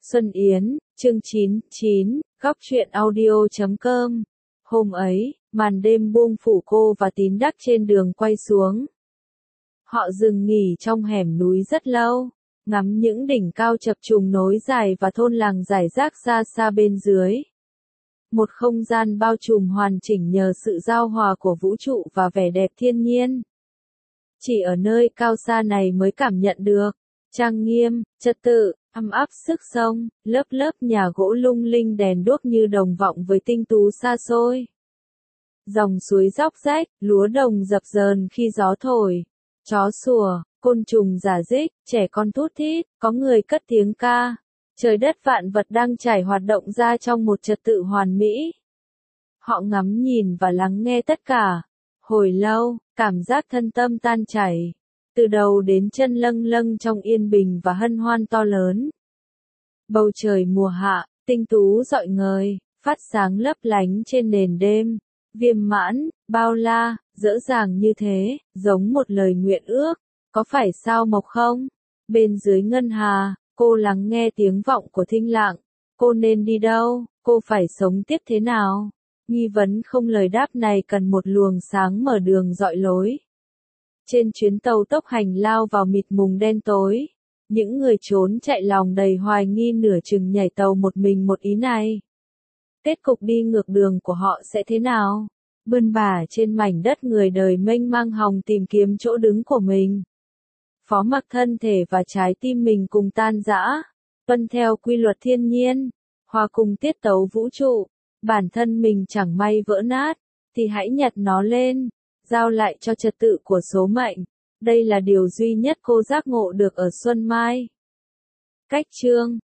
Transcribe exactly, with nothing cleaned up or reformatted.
Xuân Yến, chương chín mươi chín, góc truyện audio chấm com. Hôm ấy, màn đêm buông phủ cô và Tín Đắc trên đường quay xuống. Họ dừng nghỉ trong hẻm núi rất lâu, ngắm những đỉnh cao chập trùng nối dài và thôn làng rải rác xa xa bên dưới. Một không gian bao trùm hoàn chỉnh nhờ sự giao hòa của vũ trụ và vẻ đẹp thiên nhiên. Chỉ ở nơi cao xa này mới cảm nhận được trang nghiêm, trật tự, ấm áp sức sống, lớp lớp nhà gỗ lung linh đèn đuốc như đồng vọng với tinh tú xa xôi. Dòng suối róc rách, lúa đồng dập dờn khi gió thổi, chó sủa, côn trùng rả rích, trẻ con thút thít, có người cất tiếng ca. Trời đất vạn vật đang trải hoạt động ra trong một trật tự hoàn mỹ. Họ ngắm nhìn và lắng nghe tất cả. Hồi lâu, cảm giác thân tâm tan chảy. Từ đầu đến chân lâng lâng trong yên bình và hân hoan to lớn. Bầu trời mùa hạ, tinh tú rọi ngời, phát sáng lấp lánh trên nền đêm. Viêm mãn, bao la, dễ dàng như thế, giống một lời nguyện ước. Có phải sao Mộc không? Bên dưới ngân hà, cô lắng nghe tiếng vọng của thinh lặng. Cô nên đi đâu? Cô phải sống tiếp thế nào? Nghi vấn không lời đáp này cần một luồng sáng mở đường dọi lối. Trên chuyến tàu tốc hành lao vào mịt mùng đen tối, những người trốn chạy lòng đầy hoài nghi nửa chừng nhảy tàu một mình một ý này. Kết cục đi ngược đường của họ sẽ thế nào? Bươn bả trên mảnh đất người đời mênh mang hòng tìm kiếm chỗ đứng của mình. Phó mặc thân thể và trái tim mình cùng tan rã, tuân theo quy luật thiên nhiên, hòa cùng tiết tấu vũ trụ. Bản thân mình chẳng may vỡ nát, thì hãy nhặt nó lên, giao lại cho trật tự của số mệnh. Đây là điều duy nhất cô giác ngộ được ở Xuân Mai. Cách chương